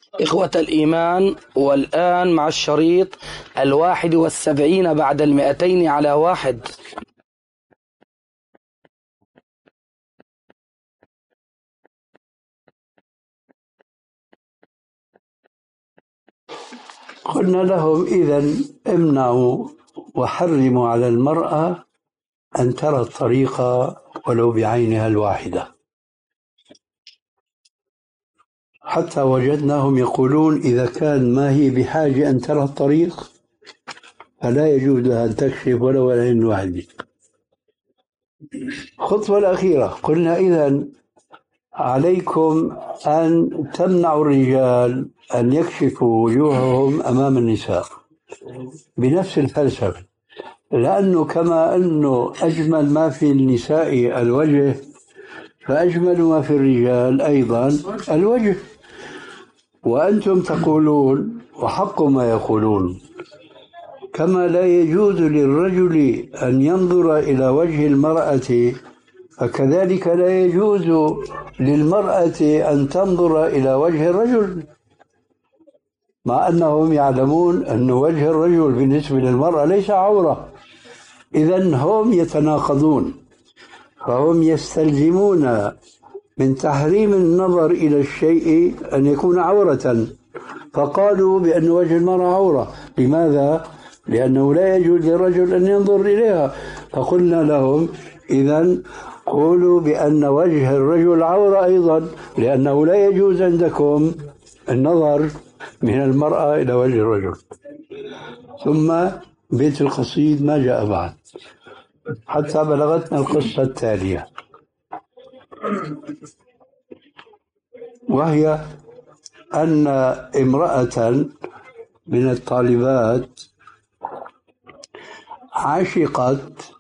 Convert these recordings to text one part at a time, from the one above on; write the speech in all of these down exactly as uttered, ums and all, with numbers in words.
إخوة الإيمان، والآن مع الشريط الواحد والسبعين بعد المئتين على واحد. قلنا لهم إذن امنعوا وحرموا على المرأة أن ترى الطريق ولو بعينها الواحدة، حتى وجدناهم يقولون إذا كان ما هي بحاجة أن ترى الطريق فلا يجوز لها أن تكشف ولو العين الواحدة. الخطوة الأخيرة قلنا إذن عليكم أن تمنعوا الرجال أن يكشفوا وجوههم أمام النساء بنفس الفلسفة، لأنه كما أنه أجمل ما في النساء الوجه فأجمل ما في الرجال أيضا الوجه. وأنتم تقولون وحق ما يقولون كما لا يجوز للرجل أن ينظر إلى وجه المرأة فكذلك لا يجوز للمرأة أن تنظر إلى وجه الرجل، مع أنهم يعلمون أن وجه الرجل بالنسبة للمرأة ليس عورة. إذن هم يتناقضون، فهم يستلزمون من تحريم النظر إلى الشيء أن يكون عورة، فقالوا بأن وجه المرأة عورة. لماذا؟ لأنه لا يجوز للرجل أن ينظر إليها. فقلنا لهم إذن قولوا بأن وجه الرجل عورة أيضا، لأنه لا يجوز عندكم النظر من المرأة إلى وجه الرجل. ثم بيت القصيد ما جاء بعد حتى بلغتنا القصة التالية، وهي أن امرأة من الطالبات عشقت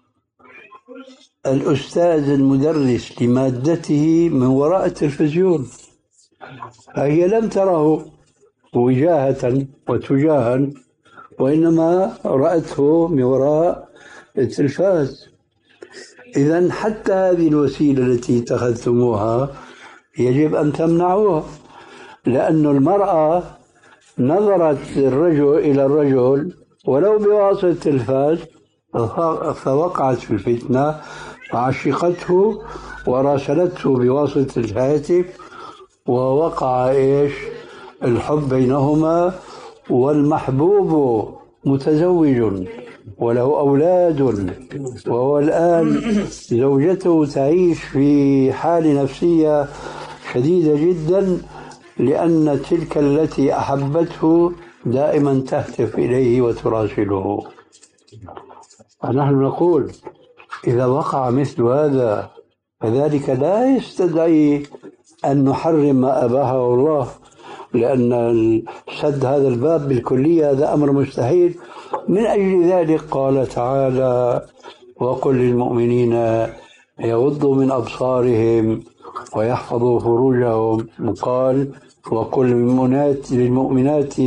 الأستاذ المدرس لمادته من وراء التلفزيون، فهي لم تره وجاهة وتجاها، وإنما رأته من وراء التلفاز. إذن حتى هذه الوسيلة التي اتخذتموها يجب أن تمنعوها، لأن المرأة نظرت الرجل إلى الرجل ولو بواسطة التلفاز فوقعت في الفتنة فعشقته وراسلته بواسطة الهاتف، ووقع إيش الحب بينهما، والمحبوب متزوج وله أولاد، وهو الآن زوجته تعيش في حالة نفسية شديدة جدا، لأن تلك التي أحبته دائما تهتف إليه وتراسله. ونحن نقول إذا وقع مثل هذا فذلك لا يستدعي أن نحرم ما أباحه الله، لأن سد هذا الباب بالكلية هذا أمر مستحيل. من أجل ذلك قال تعالى: وقل للمؤمنين يغضوا من أبصارهم ويحفظوا فروجهم. وقال: وقل للمؤمنات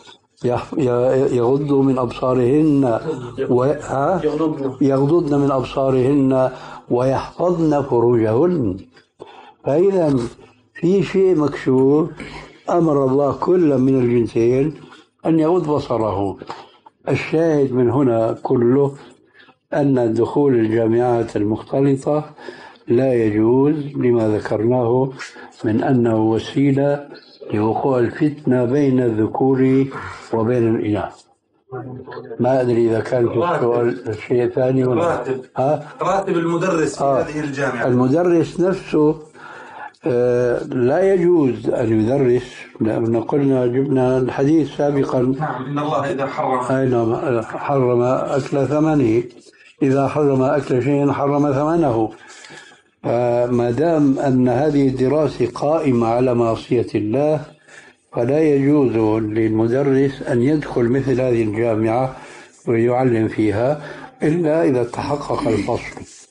يغضوا من أبصارهن يغضضن من أبصارهن ويحفظن فروجهن. فإذا في شيء مكشوف أمر الله كل من الجنسين أن يغض بصره. الشاهد من هنا كله أن دخول الجامعات المختلطة لا يجوز لما ذكرناه من أنه وسيلة لوقوع الفتنة بين الذكور وبين الإناث. ما أدري إذا كان في السؤال شيء ثاني ولا راتب. راتب المدرس في آه. هذه الجامعة، المدرس نفسه آه لا يجوز أن يدرس، لأن قلنا جبنا الحديث سابقا: إن الله إذا حرم أين حرم أكل ثمنه، إذا حرم أكل شيء حرم ثمنه. فما دام أن هذه الدراسة قائمة على معصية الله فلا يجوز للمدرس أن يدخل مثل هذه الجامعة ويعلم فيها إلا إذا تحقق الفصل.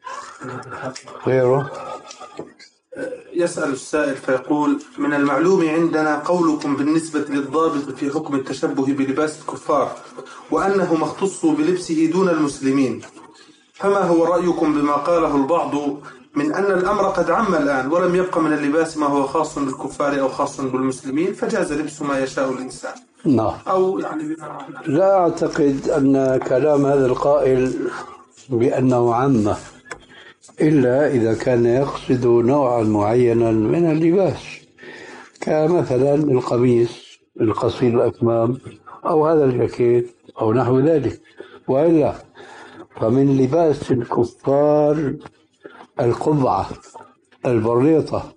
غيره يسأل السائل فيقول: من المعلوم عندنا قولكم بالنسبة للضابط في حكم التشبه بلباس الكفار، وأنه مختص بلبسه دون المسلمين، فما هو رأيكم بما قاله البعض من أن الأمر قد عم الآن ولم يبق من اللباس ما هو خاص بالكفار أو خاص بالمسلمين فجاز لبس ما يشاء الإنسان؟ نعم. أو يعني لا أعتقد أن كلام هذا القائل بأنه عامة إلا إذا كان يقصد نوعا معينا من اللباس كمثلا القميص القصير الأكمام أو هذا الجاكيت أو نحو ذلك، وإلا فمن لباس الكفار القبعة البريطة.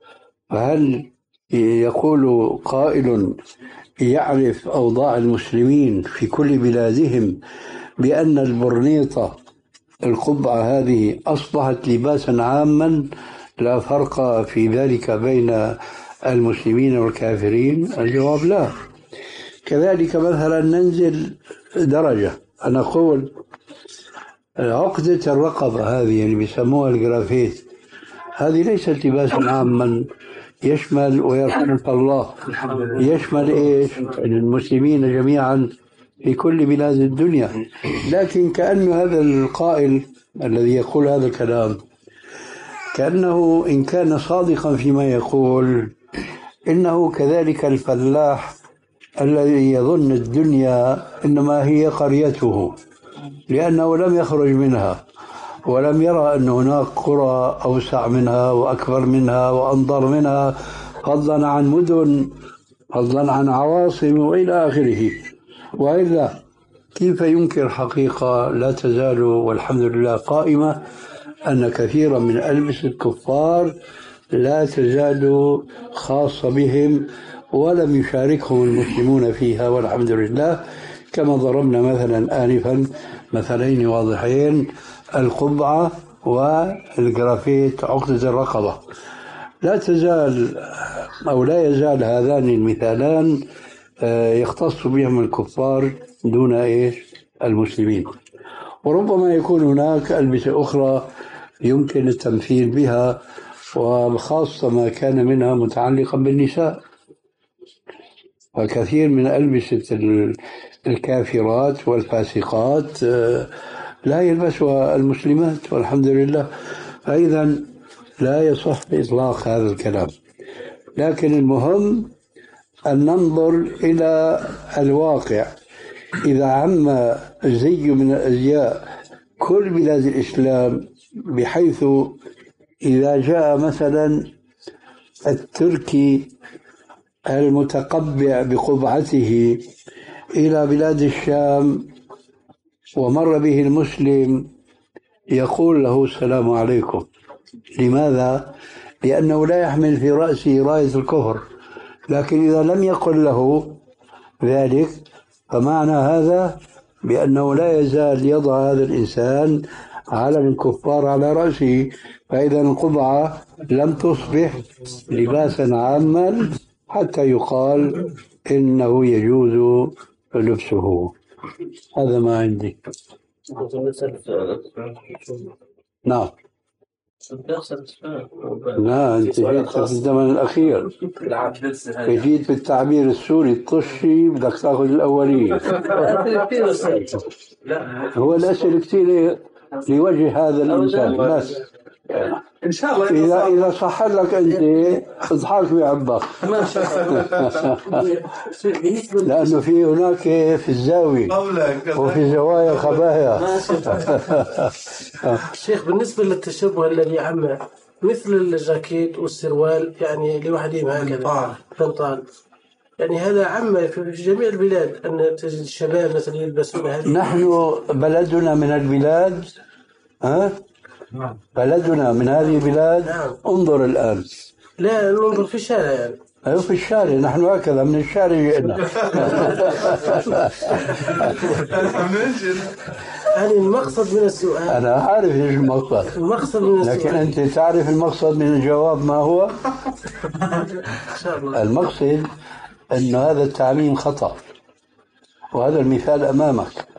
فهل يقول قائل يعرف أوضاع المسلمين في كل بلادهم بأن البرنيطة القبعة هذه أصبحت لباسا عاما لا فرق في ذلك بين المسلمين والكافرين؟ الجواب لا. كذلك مثلا ننزل درجة، أنا أقول عقدة الرقبة هذه اللي بيسموها الجرافيت هذه ليست لباسا عاما يشمل ويرحمك الله يشمل إيش المسلمين جميعا في كل بلاد الدنيا. لكن كأن هذا القائل الذي يقول هذا الكلام كأنه إن كان صادقا فيما يقول إنه كذلك الفلاح الذي يظن الدنيا إنما هي قريته لأنه لم يخرج منها ولم يرى أن هناك قرى أوسع منها وأكبر منها وأنظر منها فضلا عن مدن فضلا عن عواصم وإلى آخره. وإلا كيف ينكر حقيقة لا تزال والحمد لله قائمة أن كثيرا من ألبس الكفار لا تزال خاصة بهم ولم يشاركهم المسلمون فيها والحمد لله، كما ضربنا مثلا آنفا مثلين واضحين القبعة والجرافيت عقدة الرقبة. لا تزال أو لا يزال هذان المثالان يختص بهم الكفار دون إيش المسلمين. وربما يكون هناك ألبسة أخرى يمكن التمثيل بها وخاصة ما كان منها متعلقا بالنساء، وكثير من ألبسة الكافرات والفاسقات لا يلبسها المسلمات والحمد لله. فإذا لا يصح إطلاق هذا الكلام، لكن المهم أن ننظر إلى الواقع. إذا عم زي من الأزياء كل بلاد الإسلام بحيث إذا جاء مثلا التركي المتقبع بقبعته إلى بلاد الشام ومر به المسلم يقول له السلام عليكم. لماذا؟ لأنه لا يحمل في رأسه راية الكفر. لكن إذا لم يقل له ذلك فمعنى هذا بأنه لا يزال يضع هذا الإنسان علم الكفار على رأسه. فإذا القبعة لم تصبح لباسا عاما حتى يقال إنه يجوز لبسه. هذا ما عندي. نعم. لا أنت جيت في الزمن الأخير، جيت بالتعبير السوري الطشي بدك تأخذ الأولية. هو الأسئلة كثيرة لوجه هذا الإنسان بس. إن شاء الله إذا إذا صح لك أنت اضحك بعبك لأنه في هناك في الزاوية وفي الزوايا خبايا. شيخ بالنسبة للتشبه الذي عم مثل الجاكيت والسروال يعني لوحدهم هكذا بنطال، يعني هذا عم في جميع البلاد أن تجد الشباب مثلا يلبسون هذه. نحن بلدنا من البلاد ها بلدنا من هذه البلاد. نعم. انظر الآن. لا ننظر في الشارع يعني. أيوة في الشارع، نحن هكذا من الشارع جئنا. يعني المقصد من السؤال أنا عارف إيش المقصد. المقصد من السؤال لكن أنت تعرف المقصد من الجواب ما هو؟ إن شاء الله. المقصد أن هذا التعميم خطأ، وهذا المثال أمامك.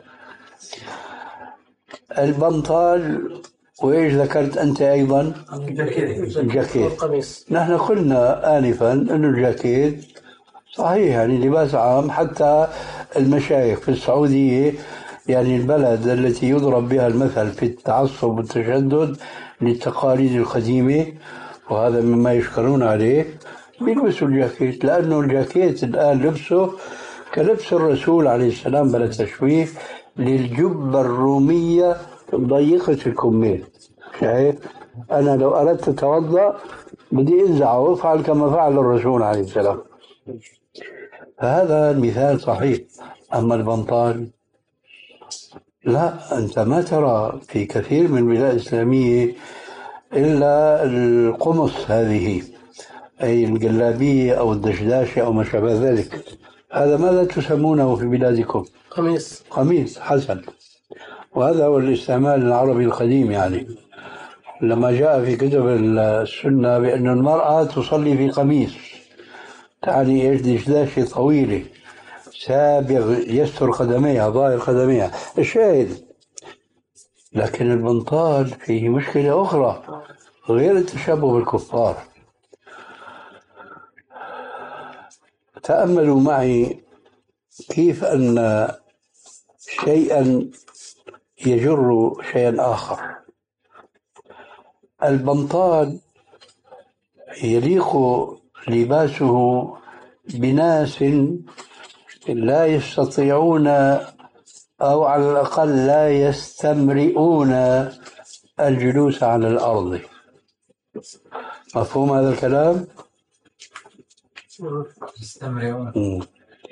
البنطال وإيش ذكرت أنت أيضا؟ الجاكيت. نحن قلنا آنفا أن الجاكيت صحيح يعني لباس عام، حتى المشايخ في السعودية يعني البلد التي يضرب بها المثل في التعصب والتشدد للتقاليد القديمة، وهذا مما يشكرون عليه، بيلبسوا الجاكيت، لأنه الجاكيت الآن لبسه كلبس الرسول عليه السلام بلا تشويه للجبة الرومية ضيقة الكمين. شايف؟ أنا لو أردت أتوضأ بدي أنزعه وأفعل كما فعل الرسول عليه السلام. فهذا المثال صحيح. أما البنطال لا، أنت ما ترى في كثير من البلاد الإسلامية إلا القمص هذه، أي الجلابية أو الدشداشة أو ما شابه ذلك. هذا ماذا تسمونه في بلادكم؟ قميص. قميص، حسن. وهذا هو الاستعمال العربي القديم. يعني لما جاء في كتب السنة بأن المرأة تصلي في قميص، تعني إيش؟ دشداشة طويلة سابغ يستر قدميها، ظاهر قدميها، الشاهد. لكن البنطال فيه مشكلة أخرى غير التشبه بالكفار. تأملوا معي كيف أن شيئا يجر شيئا آخر. البنطال يليق لباسه بناس لا يستطيعون أو على الأقل لا يستمرئون الجلوس على الأرض. مفهوم هذا الكلام؟ يستمرئون.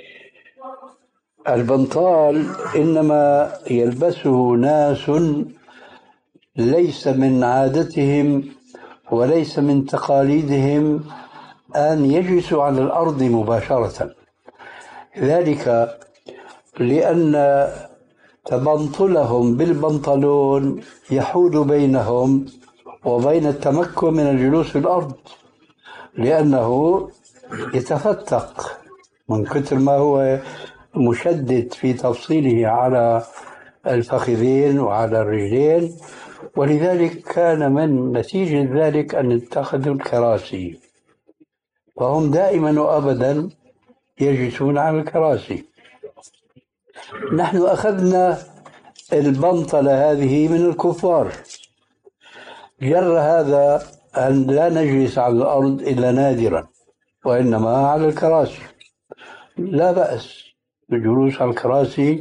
البنطال إنما يلبسه ناس ليس من عادتهم وليس من تقاليدهم أن يجلسوا على الأرض مباشرة، ذلك لأن تبنطلهم بالبنطلون يحول بينهم وبين التمكن من الجلوس في الأرض، لأنه يتفتق من كثر ما هو مشدد في تفصيله على الفخذين وعلى الرجلين. ولذلك كان من نتيجة ذلك أن اتخذوا الكراسي، فهم دائما وأبدا يجلسون على الكراسي. نحن أخذنا البنطلة هذه من الكفار، جر هذا أن لا نجلس على الأرض إلا نادرا وإنما على الكراسي. لا بأس بالجلوس على الكراسي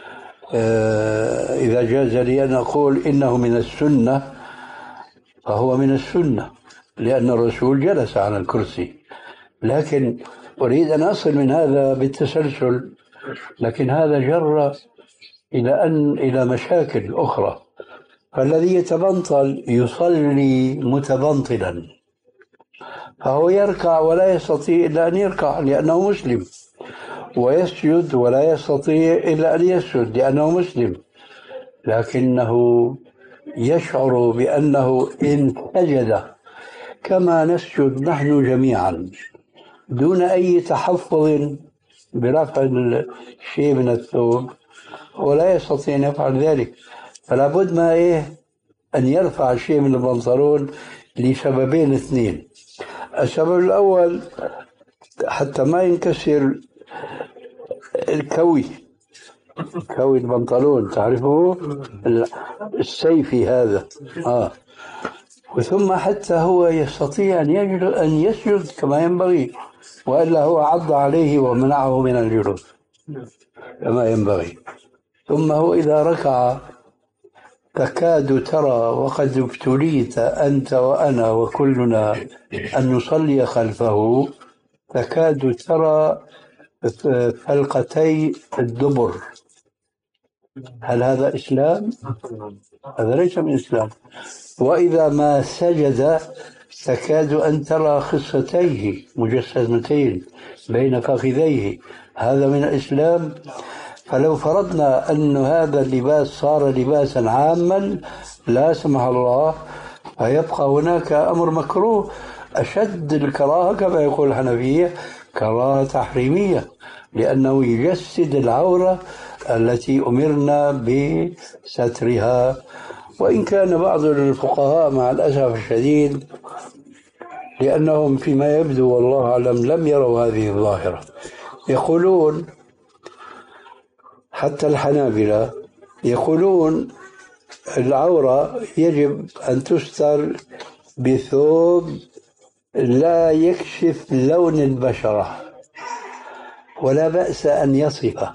إذا جاز لي أن أقول إنه من السنة فهو من السنة، لأن الرسول جلس على الكرسي. لكن أريد أن أصل من هذا بالتسلسل، لكن هذا جر إلى أن إلى مشاكل أخرى. فالذي يتبنطل يصلي متبنطلا، فهو يركع ولا يستطيع إلا أن يركع لأنه مسلم، ويسجد ولا يستطيع إلا أن يسجد لأنه مسلم، لكنه يشعر بأنه إن سجد كما نسجد نحن جميعا دون أي تحفظ برفع الشيء من الثوب، ولا يستطيع أن يفعل ذلك. فلا بد ما إيه أن يرفع الشيء من البنطلون لسببين اثنين. السبب الأول حتى ما ينكسر الكوي، كوي البنطلون تعرفه السيفي هذا آه. وثم حتى هو يستطيع أن يسجد كما ينبغي، وإلا هو عض عليه ومنعه من الجلوس كما ينبغي. ثم هو إذا ركع تكاد ترى وقد ابتليت أنت وأنا وكلنا أن نصلي خلفه، تكاد ترى فلقتي الدبر. هل هذا إسلام؟ هذا ليس من إسلام. وإذا ما سجد تكاد أن ترى خصتيه مجسمتين بين فخذيه، هذا من الإسلام. فلو فرضنا أن هذا اللباس صار لباسا عاما لا سمح الله، فيبقى هناك أمر مكروه أشد الكراهة كما يقول الحنفية، كراهة تحريمية، لأنه يجسد العورة التي أمرنا بسترها. وإن كان بعض الفقهاء مع الأسف الشديد لأنهم فيما يبدو والله أعلم لم يروا هذه الظاهرة، يقولون حتى الحنابلة يقولون العورة يجب أن تستر بثوب لا يكشف لون البشرة، ولا بأس أن يصفه،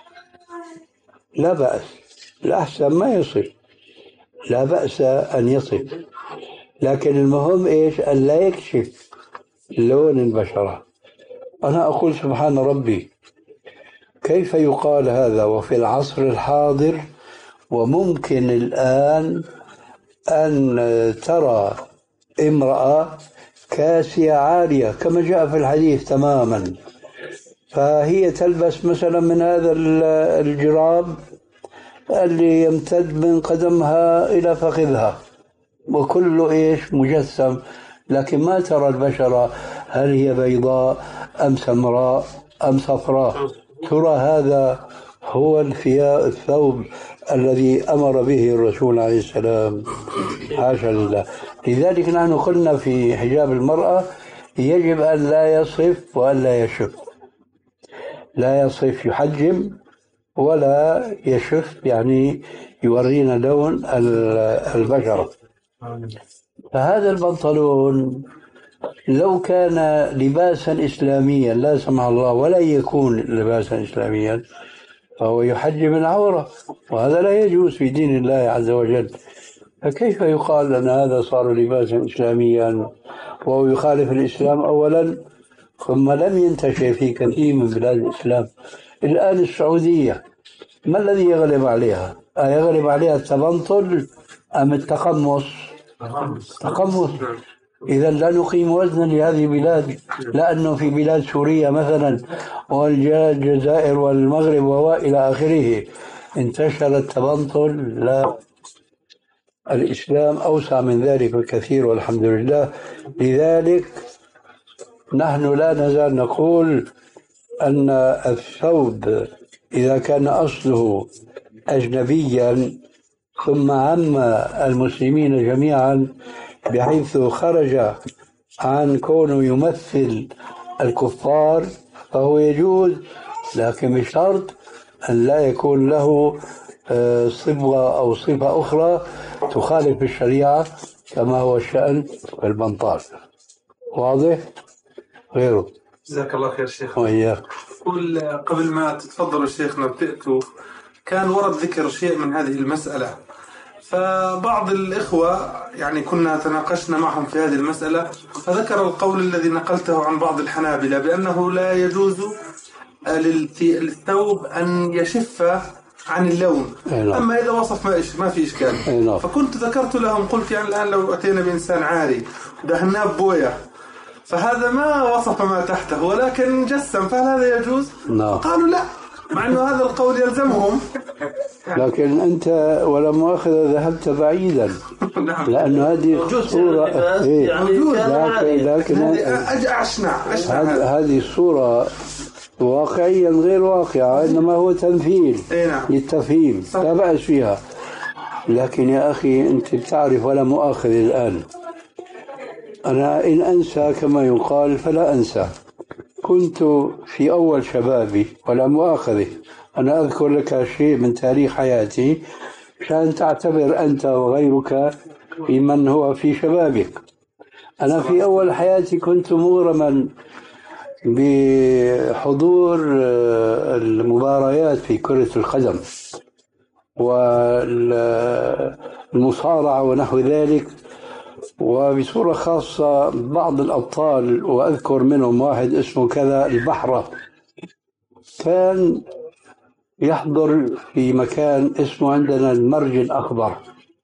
لا بأس، الأحسن ما يصف، لا بأس أن يصف، لكن المهم إيش؟ أن لا يكشف لون البشرة. أنا أقول سبحان ربي، كيف يقال هذا وفي العصر الحاضر؟ وممكن الآن أن ترى امرأة كاسية عارية كما جاء في الحديث تماما، فهي تلبس مثلا من هذا الجراب اللي يمتد من قدمها إلى فخذها وكله إيش مجسم، لكن ما ترى البشرة هل هي بيضاء أم سمراء أم صفراء. ترى هذا هو الثوب الذي أمر به الرسول عليه السلام، حاشا لله. لذلك نحن قلنا في حجاب المرأة يجب أن لا يصف وأن لا يشف، لا يصف يحجم ولا يشف يعني يورينا لون البشرة. فهذا البنطلون لو كان لباسا إسلاميا لا سمح الله ولا يكون لباسا إسلاميا فهو يحجم العورة، وهذا لا يجوز في دين الله عز وجل. فكيف يقال أن هذا صار لباسا إسلاميا وهو يخالف الإسلام أولا، ثم لم ينتشر في كثير من بلاد الإسلام. الآن السعودية ما الذي يغلب عليها؟ يغلب عليها التبنطل أم التقمص؟ تقمص. إذا لا نقيم وزنا لهذه البلاد، لأنه في بلاد سوريا مثلا والجزائر والمغرب وإلى آخره انتشر التبنطل. لا، الإسلام أوسع من ذلك بكثير والحمد لله. لذلك نحن لا نزال نقول أن الثوب إذا كان أصله أجنبيا ثم عم المسلمين جميعا بحيث خرج عن كونه يمثل الكفار فهو يجوز، لكن بشرط أن لا يكون له صبغة أو صفة أخرى تخالف الشريعة كما هو الشأن في البنطال. واضح؟ غيره. جزاك الله خير شيخ. وإياك. قل قبل ما تتفضلوا شيخنا وتأتوا كان ورد ذكر شيء من هذه المسألة، فبعض الإخوة يعني كنا تناقشنا معهم في هذه المسألة، فذكر القول الذي نقلته عن بعض الحنابلة بأنه لا يجوز للثوب أن يشف عن اللون، أما إذا وصف ما, ما في إشكال. فكنت ذكرت لهم قلت يعني الآن لو أتينا بإنسان عاري دهناه بوية فهذا ما وصف ما تحته ولكن جسم، فهل هذا يجوز؟ قالوا لا، مع أنه هذا القول يلزمهم. لكن أنت ولا مؤاخذة ذهبت بعيدا، لأن هذه الصورة يعني لكن هذه الصورة واقعيا غير واقعة، إنما هو تمثيل للتفهيم، لا بأس فيها. لكن يا أخي أنت بتعرف ولا مؤاخذ الآن، أنا إن أنسى كما يقال فلا أنسى. كنت في أول شبابي ولا مؤاخذة، أنا أذكر لك شيء من تاريخ حياتي عشان تعتبر أنت وغيرك في من هو في شبابك. أنا في أول حياتي كنت مغرما بحضور المباريات في كرة القدم والمصارعة ونحو ذلك، وبصورة خاصة بعض الأبطال، وأذكر منهم واحد اسمه كذا البحرة، كان يحضر في مكان اسمه عندنا المرج الأخضر.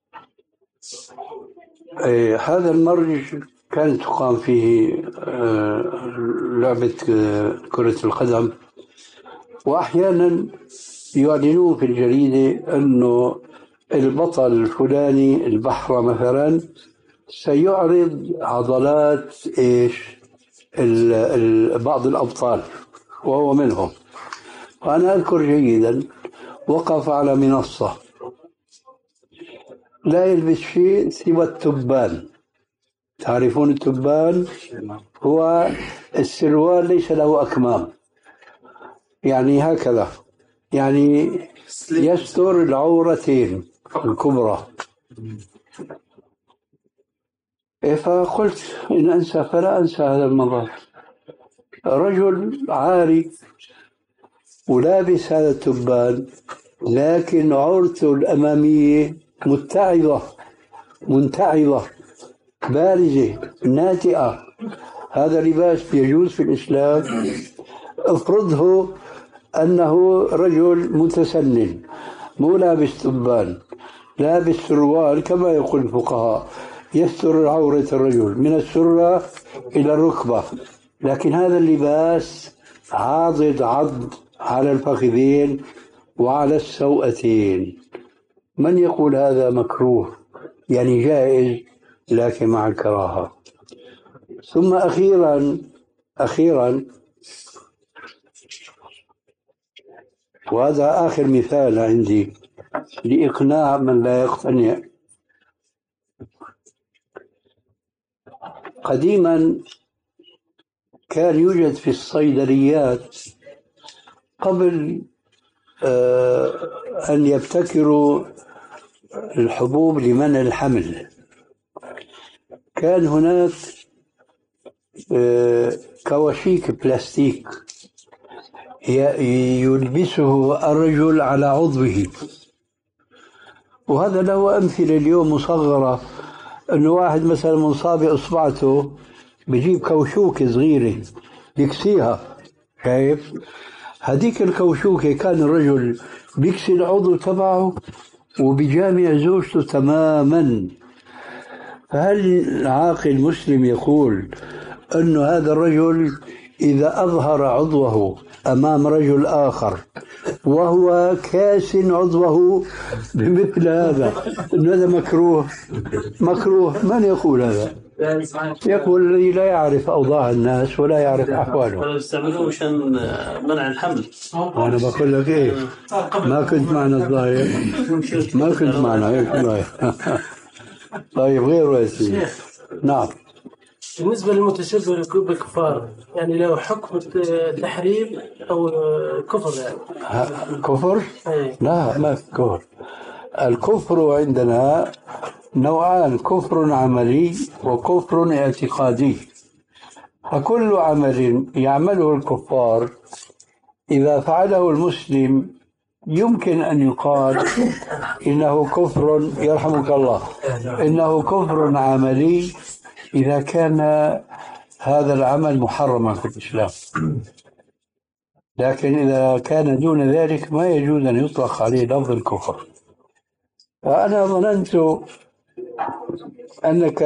إيه هذا المرج كانت تقام فيه لعبة كرة القدم، وأحيانا يعلنون في الجريدة أنه البطل الفلاني البحرة مثلا سيعرض عضلات إيش ال ال بعض الأبطال وهو منهم. وأنا أذكر جيدا وقف على منصة لا يلبس شيء سوى التبان. تعرفون التبان؟ هو السروال ليس له أكمام، يعني هكذا، يعني يستر العورتين الكبرى. فقلت إن أنسى فلا أنسى هذا المرة. رجل عاري ولابس هذا التبان، لكن عورته الأمامية متعظة منتعظة بارزة ناتئة. هذا لباس يجوز في الإسلام؟ افرضه أنه رجل متسنن مو لابس تبان، لابس سروال كما يقول الفقهاء يستر عورة الرجل من السرة إلى الركبة، لكن هذا اللباس عاضد عض على الفخذين وعلى السوأتين. من يقول هذا مكروه؟ يعني جائز لكن مع الكراهة. ثم أخيرا أخيرا وهذا آخر مثال عندي لإقناع من لا يقتنع. قديما كان يوجد في الصيدليات قبل أن يبتكروا الحبوب لمنع الحمل، كان هناك كواشيك بلاستيك يلبسه الرجل على عضوه، وهذا له أمثلة اليوم مصغرة. أنه واحد مثلا منصاب إصبعته بيجيب كوشوكة صغيرة يكسيها، شايف؟ هذيك الكوشوكة كان الرجل بيكسي العضو تبعه وبيجامع زوجته تماما. فهل العاقل مسلم يقول أنه هذا الرجل إذا أظهر عضوه أمام رجل آخر وهو كاس عضوه بمثل هذا أنه هذا مكروه؟ مكروه. من يقول هذا؟ يقول الذي لا يعرف أوضاع الناس ولا يعرف أحوالهم. يستعملوه مشان منع الحمل. وأنا بقول لك إيه، ما كنت معنا الظاهر، ما كنت معنا هيك. طيب غير يا سيدي. نعم. بالنسبة للمتشبه بالكفار يعني له حكم تحريم أو كفر يعني؟ كفر؟ لا ما كفر. الكفر عندنا نوعان، كفر عملي وكفر اعتقادي. فكل عمل يعمله الكفار إذا فعله المسلم يمكن أن يقال إنه كفر، يرحمك الله، إنه كفر عملي إذا كان هذا العمل محرما في الإسلام. لكن إذا كان دون ذلك ما يجوز أن يطلق عليه لفظ الكفر. وأنا ظننت أنك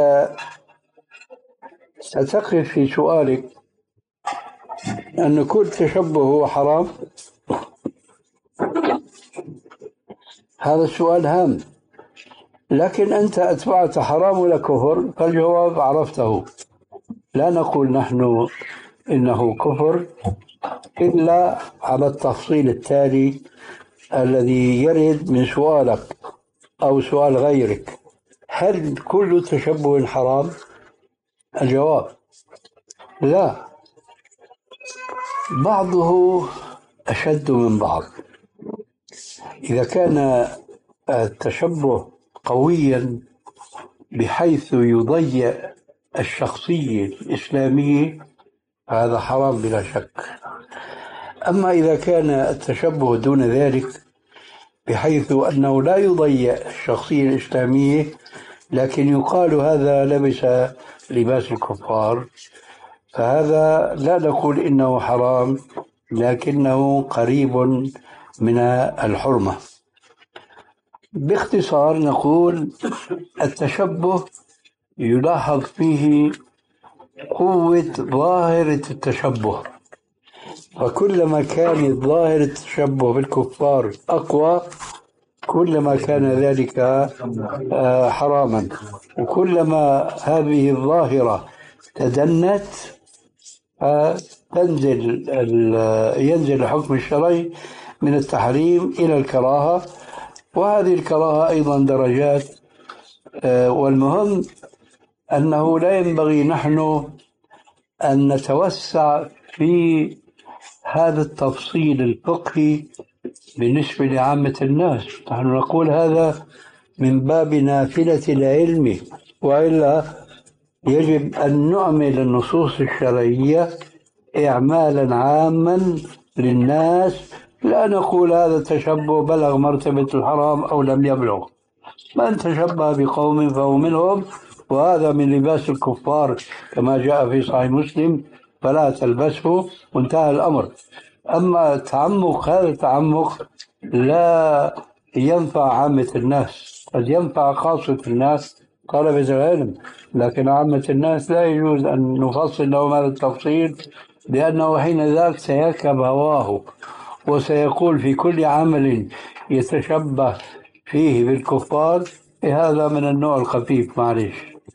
ستقف في سؤالك أن كل تشبه هو حرام. هذا السؤال هام، لكن أنت أتبعت حرام ولا كفر؟ فالجواب عرفته. لا نقول نحن إنه كفر إلا على التفصيل التالي الذي يرد من سؤالك أو سؤال غيرك: هل كل تشبه حرام؟ الجواب لا، بعضه أشد من بعض. إذا كان التشبه قويا بحيث يضيع الشخصية الإسلامية هذا حرام بلا شك. أما إذا كان التشبه دون ذلك بحيث أنه لا يضيع الشخصية الإسلامية لكن يقال هذا لبس لباس الكفار، فهذا لا نقول إنه حرام لكنه قريب من الحرمة. باختصار نقول التشبه يلاحظ فيه قوة ظاهرة التشبه، فكلما كان ظاهرة التشبه بالكفار أقوى كلما كان ذلك حراما، وكلما هذه الظاهرة تدنت تنزل ينزل الحكم الشرعي من التحريم إلى الكراهة، وهذه الكراهة أيضا درجات. والمهم أنه لا ينبغي نحن أن نتوسع في هذا التفصيل الفقهي بالنسبة لعامة الناس. نحن نقول هذا من باب نافلة العلم، وإلا يجب أن نعمل النصوص الشرعية إعمالا عاما للناس، لا نقول هذا التشبه بلغ مرتبة الحرام أو لم يبلغ. من تشبه بقوم فهو منهم، وهذا من لباس الكفار كما جاء في صحيح مسلم، فلا تلبسه، وانتهى الأمر. أما التعمق، هذا التعمق لا ينفع عامة الناس، قد ينفع خاصة الناس طلبة العلم، لكن عامة الناس لا يجوز أن نفصل لهم هذا التفصيل، لأنه حين ذاك سيركب هواه وسيقول في كل عمل يتشبه فيه بالكفار. هذا من النوع الخفيف، معلش.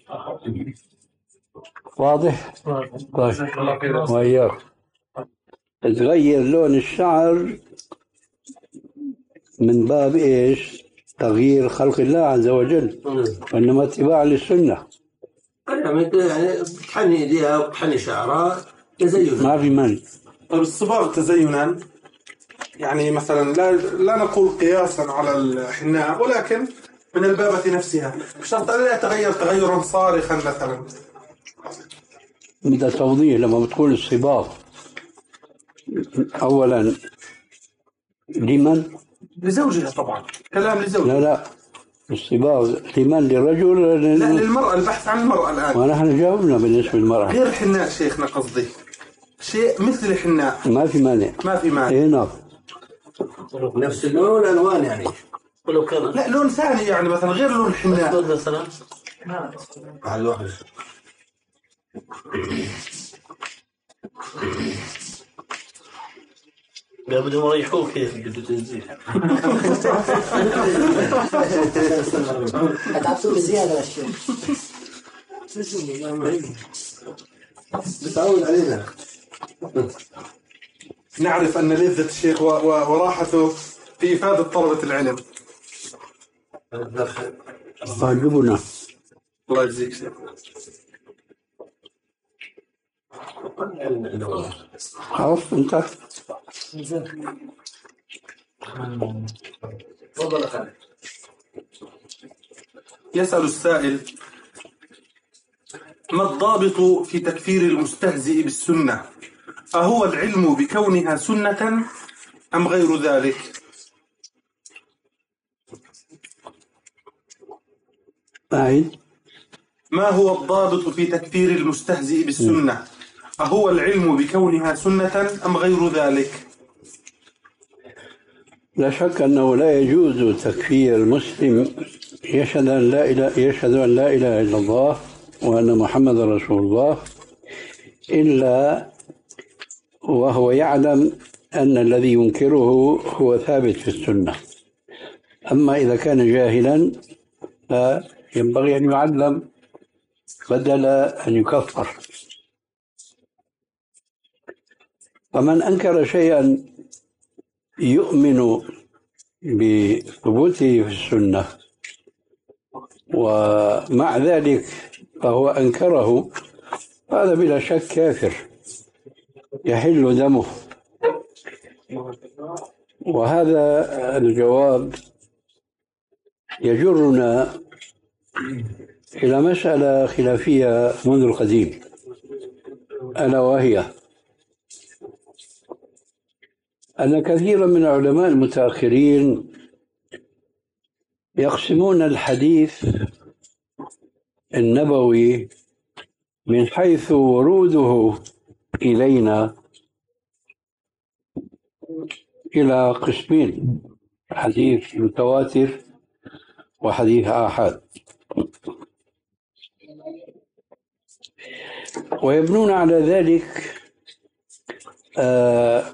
واضح؟ طيب، وياك تغير لون الشعر من باب إيش؟ تغيير خلق الله عز وجل، وإنما اتباع للسنة. يعني تحني إيديها وتحني شعرها تزين، ما في مانع. طيب الصباغ تزينا، يعني مثلا لا لا نقول قياسا على الحناء، ولكن من البابة نفسها بشرط أن لا يتغير تغيرا صارخا مثلا. بدأ توضيح لما بتقول الصباغ. أولا لمن؟ لزوجها طبعا، كلام لزوجها. لا لا، الصباغ لمن؟ للرجل؟ لا للمرأة، البحث عن المرأة الآن. ونحن جاوبنا بالنسبة للمرأة. غير الحناء شيخنا، قصدي شيء مثل الحناء. ما في مانع. ما في مانع. إيه نعم. نفس اللون والألوان يعني. ولو كان لا لون ثاني، يعني مثلا غير لون الحناء مثلا على الواحد. لا بدهم يريحوك كيف بده تنزيل. هتعبسوا بزيادة الشيء. بتعود علينا. نعرف أن لذة الشيخ وراحته في إفادة طلبة العلم. واجبنا. الله يجزيك شيخ. خلاص انت. يسأل السائل: ما الضابط في تكفير المستهزئ بالسنة؟ أهو العلم بكونها سنة أم غير ذلك؟ أعيد. ما هو الضابط في تكفير المستهزئ بالسنة؟ أهو العلم بكونها سنة أم غير ذلك؟ لا شك أنه لا يجوز تكفير المسلم يشهد أن لا إله يشهد أن لا إله إلا الله وأن محمد رسول الله إلا وهو يعلم أن الذي ينكره هو ثابت في السنة. أما إذا كان جاهلا لا ينبغي أن يعلم بدل أن يكفر. فمن أنكر شيئا يؤمن بثبوته في السنة ومع ذلك فهو أنكره، هذا بلا شك كافر يحل دمه. وهذا الجواب يجرنا إلى مسألة خلافية منذ القديم، ألا وهي أن كثيرا من العلماء المتأخرين يقسمون الحديث النبوي من حيث وروده إلينا إلى قسمين: حديث متواتر وحديث آحاد. ويبنون على ذلك آه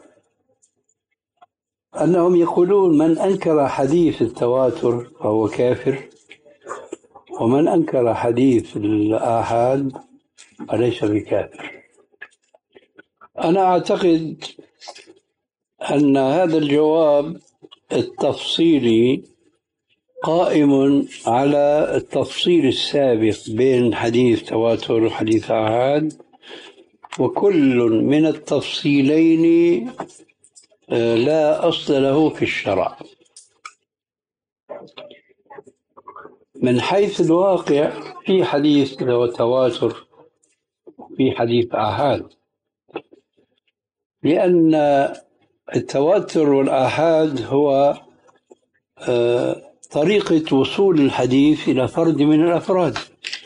أنهم يقولون من أنكر حديث التواتر فهو كافر، ومن أنكر حديث الآحاد فليس بكافر. أنا أعتقد أن هذا الجواب التفصيلي قائم على التفصيل السابق بين حديث تواتر وحديث آحاد، وكل من التفصيلين لا أصل له في الشرع. من حيث الواقع في حديث له تواتر، في حديث آحاد، لأن التواتر والآحاد هو طريقة وصول الحديث إلى فرد من الأفراد،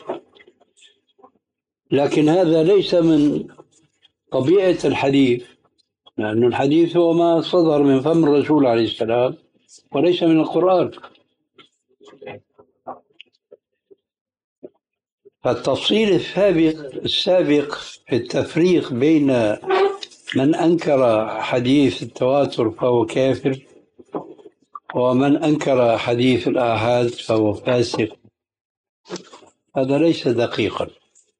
لكن هذا ليس من طبيعة الحديث، لأن الحديث هو ما صدر من فم الرسول عليه السلام وليس من القرآن. فالتفصيل السابق السابق في التفريق بين من أنكر حديث التواتر فهو كافر ومن أنكر حديث الآحاد فهو فاسق، هذا ليس دقيقا.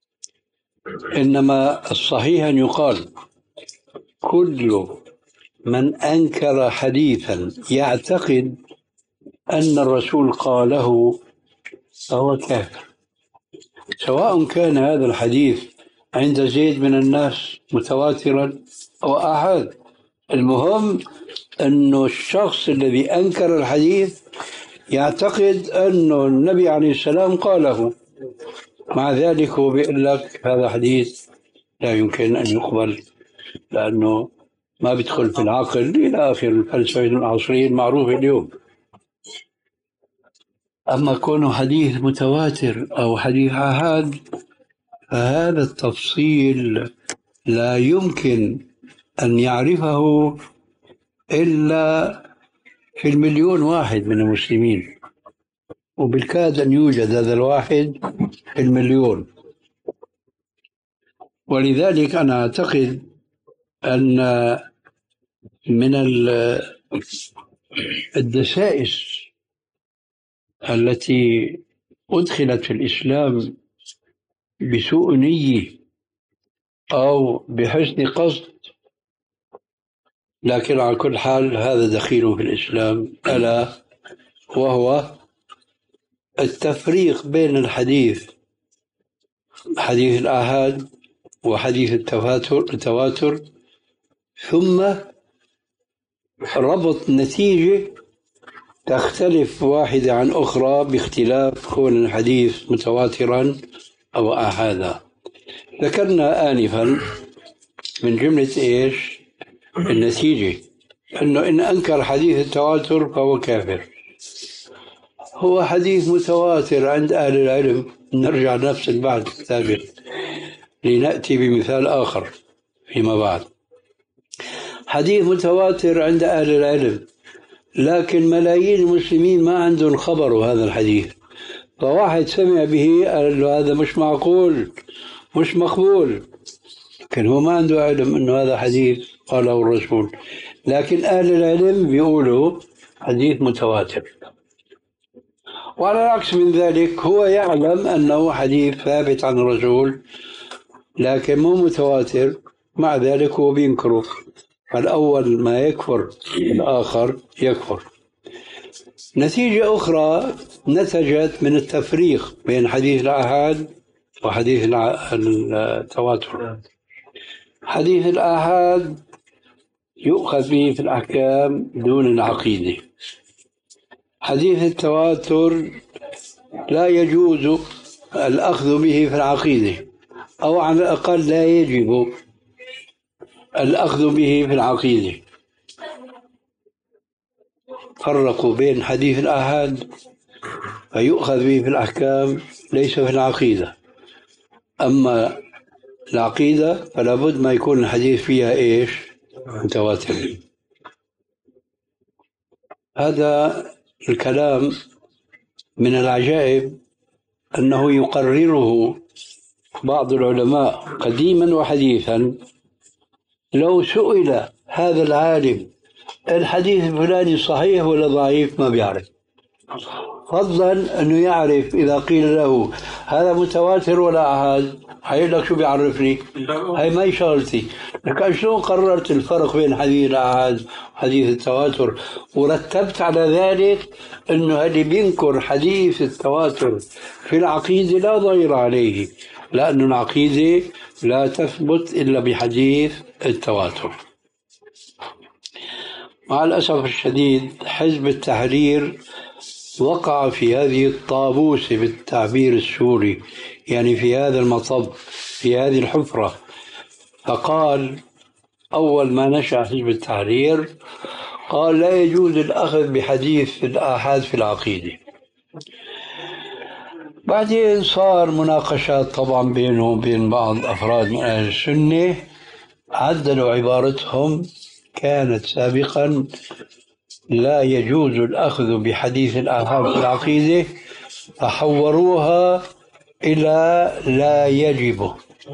إنما الصحيح أن يقال كل من أنكر حديثا يعتقد أن الرسول قاله فهو كافر، سواء كان هذا الحديث عند زيد من الناس متواترا أو آحاد. المهم أن الشخص الذي أنكر الحديث يعتقد أن النبي عليه السلام قاله، مع ذلك هو بيقول لك هذا حديث لا يمكن أن يقبل لأنه ما بيدخل في العقل، إلى آخر الفلسفة العصرية المعروفة اليوم. أما كونه حديث متواتر أو حديث آحاد فهذا التفصيل لا يمكن أن يعرفه إلا في المليون واحد من المسلمين، وبالكاد أن يوجد هذا الواحد في المليون. ولذلك أنا أعتقد أن من الدسائس التي أدخلت في الإسلام بسوء نية أو بحسن قصد، لكن على كل حال هذا دخيل في الإسلام، ألا وهو التفريق بين الحديث حديث الآحاد وحديث التواتر التواتر ثم ربط نتيجة تختلف واحدة عن أخرى باختلاف كون الحديث متواترا أو آحادا. ذكرنا آنفا من جملة إيش النتيجة، أنه إن أنكر حديث التواتر فهو كافر. هو حديث متواتر عند أهل العلم. نرجع نفس البحث السابق لنأتي بمثال آخر فيما بعد. حديث متواتر عند أهل العلم، لكن ملايين المسلمين ما عندهم خبر هذا الحديث، فواحد سمع به قال له هذا مش معقول مش مقبول، لكن هو ما عنده علم أنه هذا حديث قاله الرسول. لكن أهل العلم بيقولوا حديث متواتر. وعلى العكس من ذلك هو يعلم أنه حديث ثابت عن الرسول لكن مو متواتر، مع ذلك هو بينكره. فالأول ما يكفر الآخر يكفر. نتيجة أخرى نتجت من التفريق بين حديث الآحاد وحديث التواتر. حديث الآحاد يؤخذ به في الأحكام دون العقيدة. حديث التواتر لا يجوز الأخذ به في العقيدة، أو على الأقل لا يجب الأخذ به في العقيدة. فرقوا بين حديث الآحاد فيؤخذ به في الأحكام ليس في العقيدة، أما العقيدة فلا بد ما يكون الحديث فيها إيش متواتر. هذا الكلام من العجائب أنه يقرره بعض العلماء قديما وحديثا. لو سئل هذا العالم الحديث الفلاني صحيح ولا ضعيف ما بيعرف، فضلا أنه يعرف إذا قيل له هذا متواتر ولا آحاد هيقول لك شو بيعرفني، هاي ما شغلتي. لكن شلون قررت الفرق بين حديث الآحاد وحديث التواتر ورتبت على ذلك أنه اللي بينكر حديث التواتر في العقيدة لا ضير عليه، لأن العقيدة لا تثبت إلا بحديث التواتر. مع الأسف الشديد حزب التحرير وقع في هذه الطابوسة بالتعبير السوري، يعني في هذا المطب، في هذه الحفرة. فقال أول ما نشأ حزب التحرير قال لا يجوز الأخذ بحديث الآحاد في العقيدة. بعدين صار مناقشات طبعا بينه وبين بعض أفراد من أهل السنة، عدلوا عبارتهم، كانت سابقا لا يجوز الأخذ بحديث الآحاد في العقيدة، فحوروها إلى لا يجب.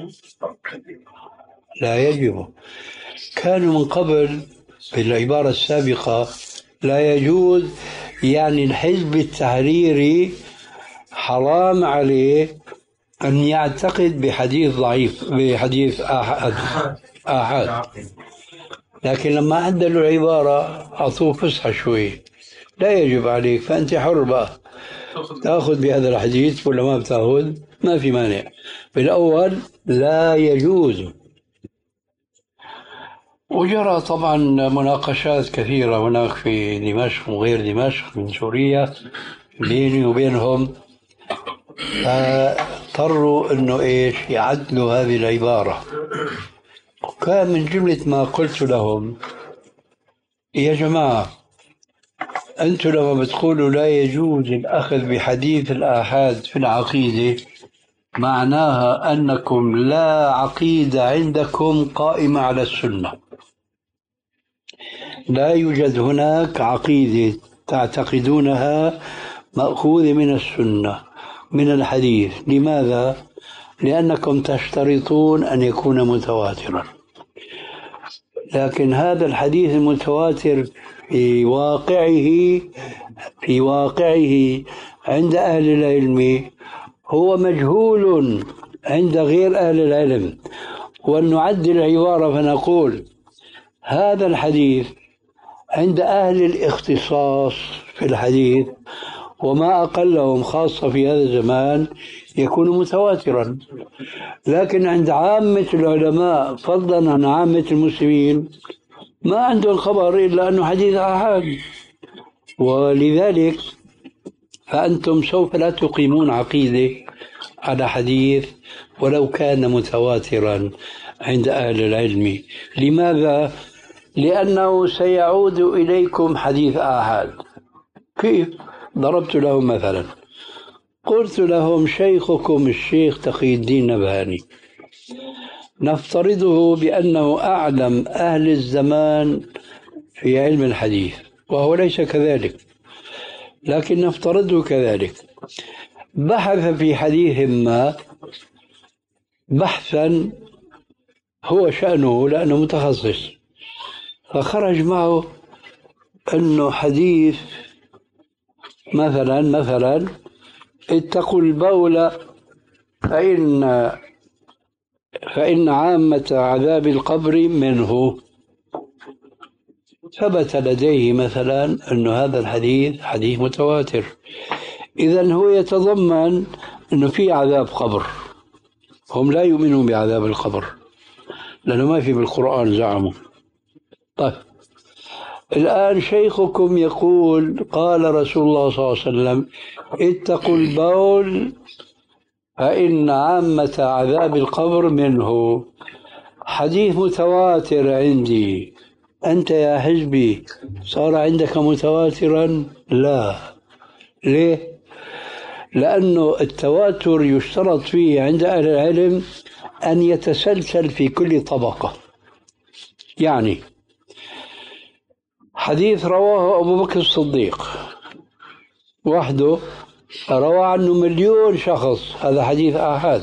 لا يجب. كانوا من قبل بالعبارة السابقة لا يجوز، يعني الحزب التحريري حرام عليه أن يعتقد بحديث ضعيف، بحديث آحاد آحاد. لكن لما عدلوا العبارة أعطوه فسحة شوي، لا يجب عليك، فأنت حر بقى تأخذ بهذا الحديث ولا ما بتأخذ، ما في مانع. بالأول لا يجوز. وجرى طبعا مناقشات كثيرة هناك في دمشق وغير دمشق من سوريا بيني وبينهم، فاضطروا انه ايش يعدلوا هذه العبارة. وكان من جملة ما قلت لهم يا جماعة، أنتم لما بتقولوا لا يجوز الأخذ بحديث الآحاد في العقيدة معناها أنكم لا عقيدة عندكم قائمة على السنة، لا يوجد هناك عقيدة تعتقدونها مأخوذة من السنة من الحديث. لماذا؟ لأنكم تشترطون أن يكون متواترا، لكن هذا الحديث المتواتر في واقعه في واقعه عند أهل العلم هو مجهول عند غير أهل العلم. ونعدل العبارة فنقول هذا الحديث عند أهل الاختصاص في الحديث وما أقلهم خاصة في هذا الزمان يكون متواترا، لكن عند عامة العلماء فضلا عن عامة المسلمين ما عندهم خبر إلا أنه حديث آحاد. ولذلك فأنتم سوف لا تقيمون عقيدة على حديث ولو كان متواترا عند أهل العلم. لماذا؟ لأنه سيعود إليكم حديث آحاد. كيف؟ ضربت لهم مثلا، قلت لهم شيخكم الشيخ تقي الدين نبهاني نفترضه بأنه أعلم أهل الزمان في علم الحديث، وهو ليس كذلك، لكن نفترضه كذلك. بحث في حديث ما بحثا هو شأنه لأنه متخصص، فخرج معه أنه حديث مثلا مثلا اتقوا البول فإن فإن عامة عذاب القبر منه. ثبت لديه مثلا أن هذا الحديث حديث متواتر، إذن هو يتضمن أنه في عذاب قبر. هم لا يؤمنون بعذاب القبر لأنه ما في بالقرآن زعموا. طيب الآن شيخكم يقول قال رسول الله صلى الله عليه وسلم اتقوا البول فإن عامة عذاب القبر منه، حديث متواتر عندي. أنت يا حزبي صار عندك متواترا؟ لا. ليه؟ لأنه التواتر يشترط فيه عند أهل العلم أن يتسلسل في كل طبقة. يعني حديث رواه أبو بكر الصديق وحده روى عنه مليون شخص، هذا حديث آحاد.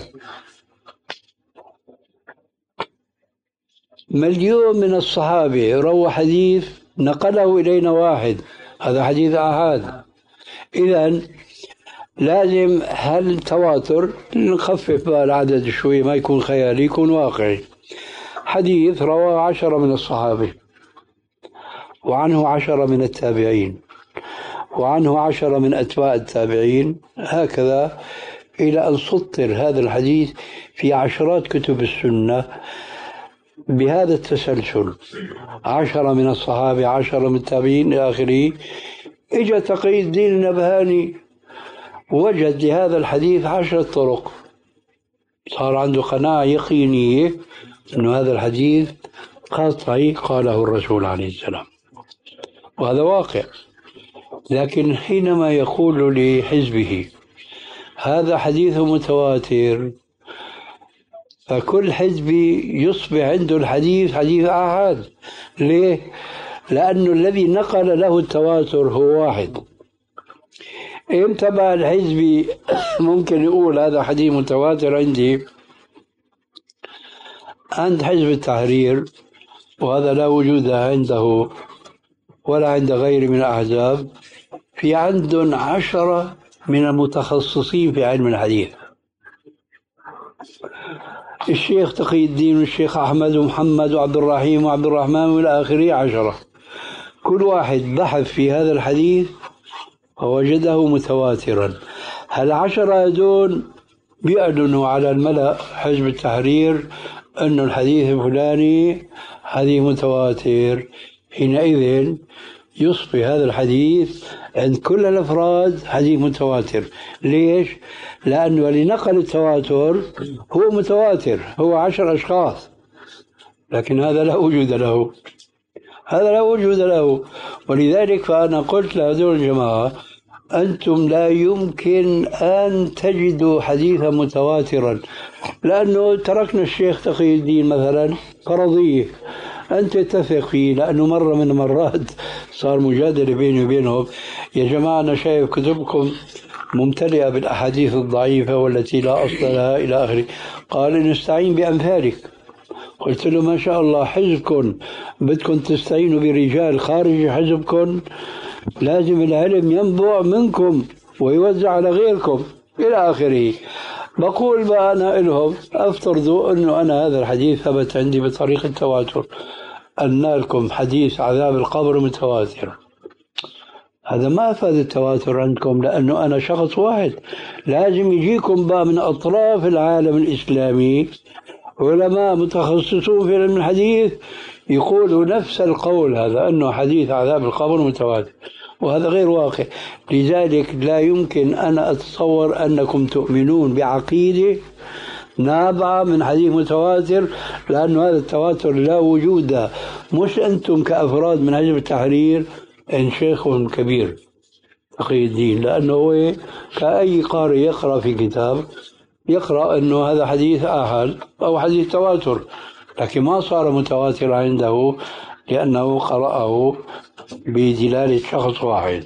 مليون من الصحابة روى حديث نقله إلينا واحد، هذا حديث آحاد. إذن لازم هل تواتر نخفف العدد شوي، ما يكون خيالي يكون واقعي. حديث رواه عشرة من الصحابة وعنه عشرة من التابعين وعنه عشرة من أتباع التابعين، هكذا إلى أن سطر هذا الحديث في عشرات كتب السنة. بهذا التسلسل، عشرة من الصحابة، عشرة من التابعين إلى آخره. إجا تقي الدين النبهاني وجد لهذا الحديث عشرة طرق، صار عنده قناعة يقينية أن هذا الحديث قطعي قاله الرسول عليه السلام، وهذا واقع. لكن حينما يقول لحزبه هذا حديث متواتر، فكل حزب يصبح عنده الحديث حديث آحاد. ليه؟ لأنه الذي نقل له التواتر هو واحد. إمتى بقى الحزبي ممكن يقول هذا حديث متواتر عندي؟ عند حزب التحرير، وهذا لا وجود عنده ولا عند غيره من الأحزاب، في عندهم عشرة من المتخصصين في علم الحديث، الشيخ تقي الدين والشيخ أحمد ومحمد وعبد الرحيم وعبد الرحمن والى آخره، عشرة. كل واحد بحث في هذا الحديث ووجده متواترا. هالعشرة هذول بيعلنوا على الملأ حزب التحرير أن الحديث الفلاني حديث متواتر. حينئذ يصبح هذا الحديث عند كل الأفراد حديث متواتر. ليش؟ لأنه اللي نقل التواتر هو متواتر، هو عشر أشخاص، لكن هذا لا وجود له، هذا لا وجود له. ولذلك فأنا قلت لهذول الجماعة أنتم لا يمكن أن تجدوا حديثا متواترا، لأنه تركنا الشيخ تقي الدين مثلا فرضية أنت تثق فيه، لأنه مرة من المرات صار مجادلة بيني وبينهم، يا جماعة أنا شايف كتبكم ممتلئة بالأحاديث الضعيفة والتي لا أصل لها إلى آخره. قال نستعين بأمثالك. قلت له ما شاء الله، حزبكم بدكم تستعينوا برجال خارج حزبكم، لازم العلم ينبع منكم ويوزع على غيركم إلى آخره. بقول بقى أنا لهم أفترضوا أنه أنا هذا الحديث ثبت عندي بطريقة التواتر، أن لكم حديث عذاب القبر متواتر، هذا ما أفاد التواتر عندكم، لأنه أنا شخص واحد. لازم يجيكم بقى من أطراف العالم الإسلامي علماء متخصصون في علم الحديث يقولوا نفس القول هذا، أنه حديث عذاب القبر متواتر، وهذا غير واقع. لذلك لا يمكن أنا أتصور أنكم تؤمنون بعقيدة نابعة من حديث متواتر، لأنه هذا التواتر لا وجود. مش أنتم كأفراد من حزب التحرير إن شيخ كبير تقي الدين، لأنه هو كأي قارئ يقرأ في كتاب يقرأ أنه هذا حديث آحاد أو حديث تواتر، لكن ما صار متواتر عنده لأنه قرأه بدلالة شخص واحد.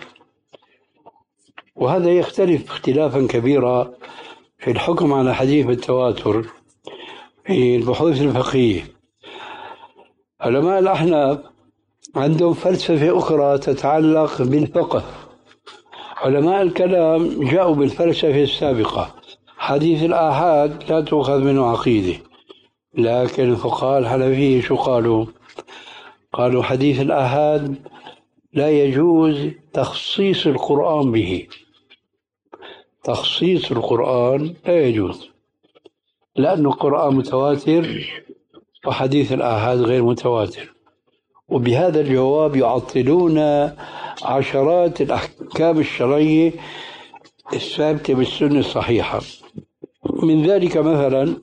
وهذا يختلف اختلافا كبيرا في الحكم على حديث التواتر في البحوث الفقهية. علماء الأحناف عندهم فلسفة أخرى تتعلق بالفقه، علماء الكلام جاءوا بالفلسفة السابقة، حديث الآحاد لا تؤخذ منه عقيدة. لكن الفقهاء الحنفية شو قالوا؟ قالوا حديث الآحاد لا يجوز تخصيص القرآن به، تخصيص القرآن لا يجوز، لأنه القرآن متواتر وحديث الآحاد غير متواتر. وبهذا الجواب يعطلون عشرات الأحكام الشرعية الثابتة بالسنة الصحيحة. من ذلك مثلا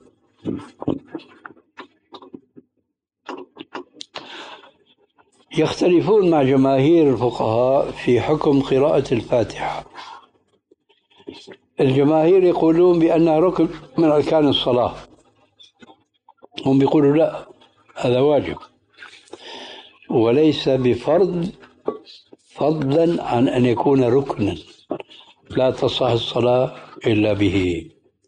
يختلفون مع جماهير الفقهاء في حكم قراءة الفاتحة. الجماهير يقولون بأنها ركن من أركان الصلاة، هم بيقولوا لا، هذا واجب وليس بفرض، فضلا عن أن يكون ركنا لا تصح الصلاة إلا به.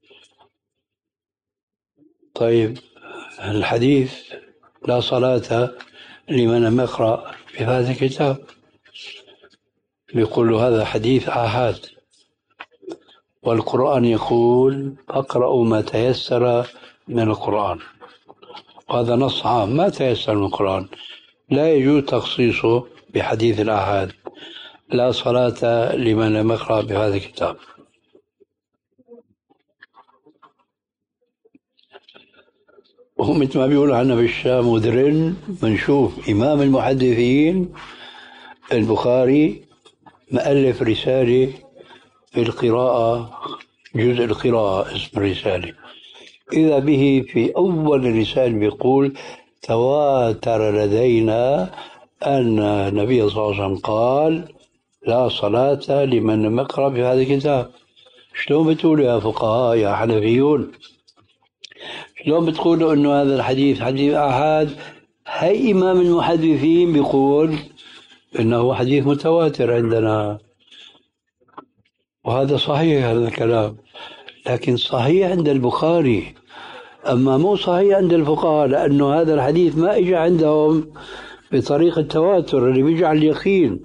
طيب الحديث لا صلاة لمن لم يقرأ بهذا الكتاب، بيقولوا هذا حديث آحاد، والقرآن يقول اقرأوا ما تيسر من القرآن، وهذا نص عام ما تيسر من القرآن، لا يجوز تخصيصه بحديث الآحاد لا صلاة لمن لم يقرأ بهذا الكتاب. ومثل ما بيقولوا عنا بالشام ودرن، بنشوف إمام المحدثين البخاري مؤلف رسالة في القراءة، جزء القراءة اسم الرسالة، إذا به في أول الرسالة بيقول تواتر لدينا أن النبي صلى الله عليه وسلم قال لا صلاة لمن لم يقرأ في هذا الكتاب. شلون بتقولوا يا فقهاء يا حنفيون؟ شلون بتقولوا انه هذا الحديث حديث آحاد؟ هي امام المحدثين بيقول انه حديث متواتر عندنا، وهذا صحيح هذا الكلام، لكن صحيح عند البخاري، اما مو صحيح عند الفقهاء، لانه هذا الحديث ما اجى عندهم بطريقة التواتر اللي بيجعل اليقين.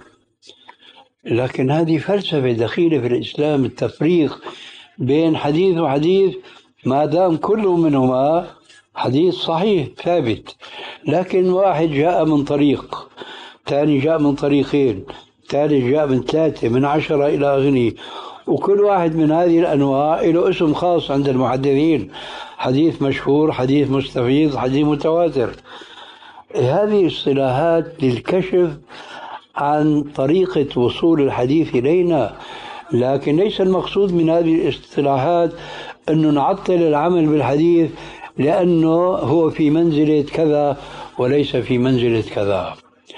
لكن هذه فلسفة دخيلة في الإسلام، التفريق بين حديث وحديث ما دام كل منهما حديث صحيح ثابت، لكن واحد جاء من طريق، ثاني جاء من طريقين، ثالث جاء من ثلاثة من عشرة إلى آخره، وكل واحد من هذه الأنواع له اسم خاص عند المحدثين، حديث مشهور، حديث مستفيض، حديث متواتر. هذه اصطلاحات للكشف عن طريقة وصول الحديث إلينا، لكن ليس المقصود من هذه الاصطلاحات أنه نعطل العمل بالحديث لأنه هو في منزلة كذا وليس في منزلة كذا.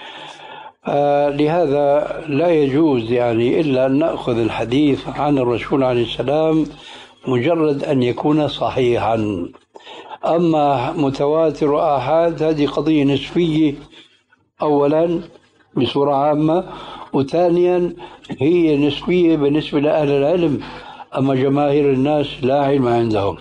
آه لهذا لا يجوز يعني إلا أن نأخذ الحديث عن الرسول عليه السلام مجرد أن يكون صحيحا. أما متواتر وآحاد هذه قضية نسبية أولا بصورة عامة، وثانيا هي نسبية بالنسبة لأهل العلم، أما جماهير الناس لا علم عندهم.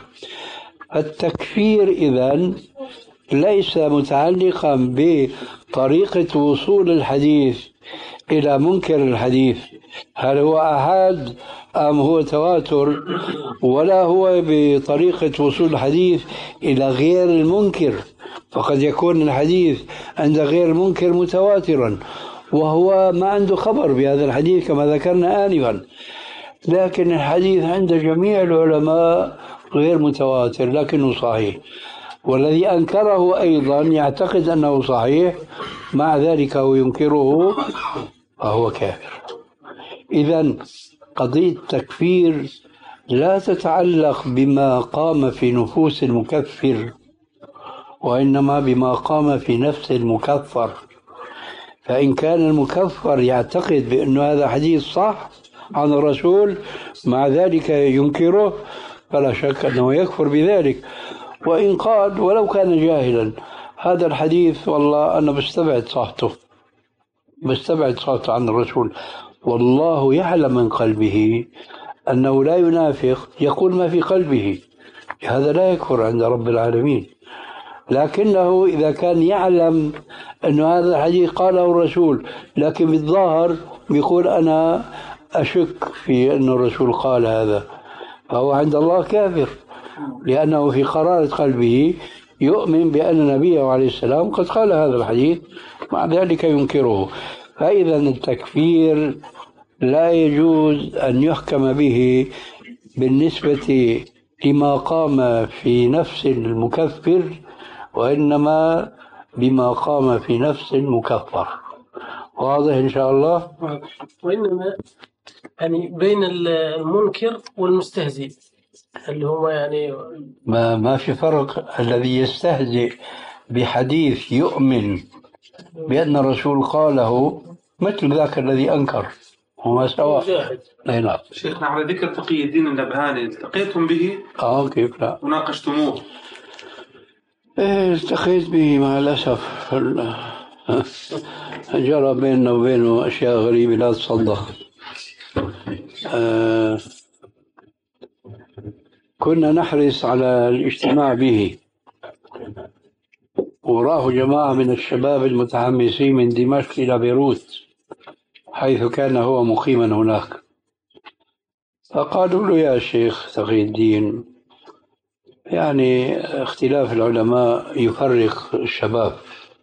التكفير إذن ليس متعلقا بطريقة وصول الحديث إلى منكر الحديث، هل هو آحاد أم هو تواتر، ولا هو بطريقة وصول الحديث إلى غير المنكر، فقد يكون الحديث عند غير المنكر متواترا وهو ما عنده خبر بهذا الحديث كما ذكرنا آنفا، لكن الحديث عند جميع العلماء غير متواتر لكنه صحيح، والذي أنكره أيضا يعتقد أنه صحيح مع ذلك وينكره فهو كافر. إذن قضية التكفير لا تتعلق بما قام في نفوس المكفر، وإنما بما قام في نفس المكفر. فإن كان المكفر يعتقد بأن هذا حديث صح عن الرسول مع ذلك ينكره فلا شك أنه يكفر بذلك. وإن قال ولو كان جاهلا هذا الحديث والله أنا بستبعد صحته بستبعد صحته عن الرسول، والله يعلم من قلبه أنه لا ينافق، يقول ما في قلبه، هذا لا يكفر عند رب العالمين. لكنه إذا كان يعلم أن هذا الحديث قاله الرسول لكن بالظاهر يقول أنا أشك في أن الرسول قال هذا، فهو عند الله كافر، لأنه في قرارة قلبه يؤمن بأن النبي عليه السلام قد قال هذا الحديث مع ذلك ينكره. فإذا التكفير لا يجوز أن يحكم به بالنسبة لما قام في نفس المكفر، وإنما بما قام في نفس المكفر. واضح إن شاء الله؟ وإنما يعني بين المنكر والمستهزئ اللي هو يعني ما ما في فرق. الذي يستهزئ بحديث يؤمن بأن الرسول قاله مثل ذاك الذي أنكر، هما سواء. نعم. شيخنا على ذكر تقي الدين النبهاني، التقيتم به؟ آه كيف لا؟ وناقشتموه؟ إيه التقيت به مع الأسف، جرى بيننا وبينه أشياء غريبة لا تصدق. آه كنا نحرص على الاجتماع به، وراه جماعة من الشباب المتحمسين من دمشق إلى بيروت حيث كان هو مقيما هناك، فقالوا له يا شيخ تقي الدين يعني اختلاف العلماء يفرق الشباب،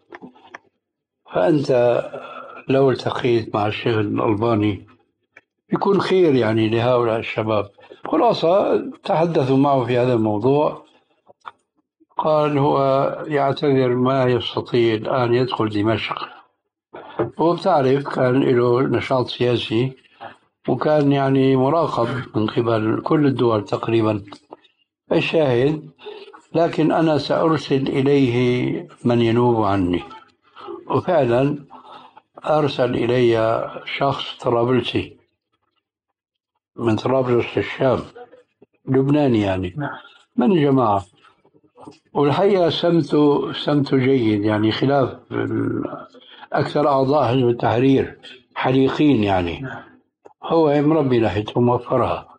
فأنت لو التقيت مع الشيخ الألباني يكون خير يعني لهؤلاء الشباب. خلاصة تحدثوا معه في هذا الموضوع، قال هو يعتذر ما يستطيع الآن يدخل دمشق. هو بتعرف كان له نشاط سياسي وكان يعني مراقب من قبل كل الدول تقريبا. الشاهد، لكن أنا سأرسل إليه من ينوب عني. وفعلا أرسل إلي شخص طرابلسي من طرابلس للشام، لبناني يعني، من الجماعة. والحقيقة سمته سمته جيد، يعني خلاف أكثر أعضاء حزب التحرير حليقين يعني. هو مربي لحيته موفرها،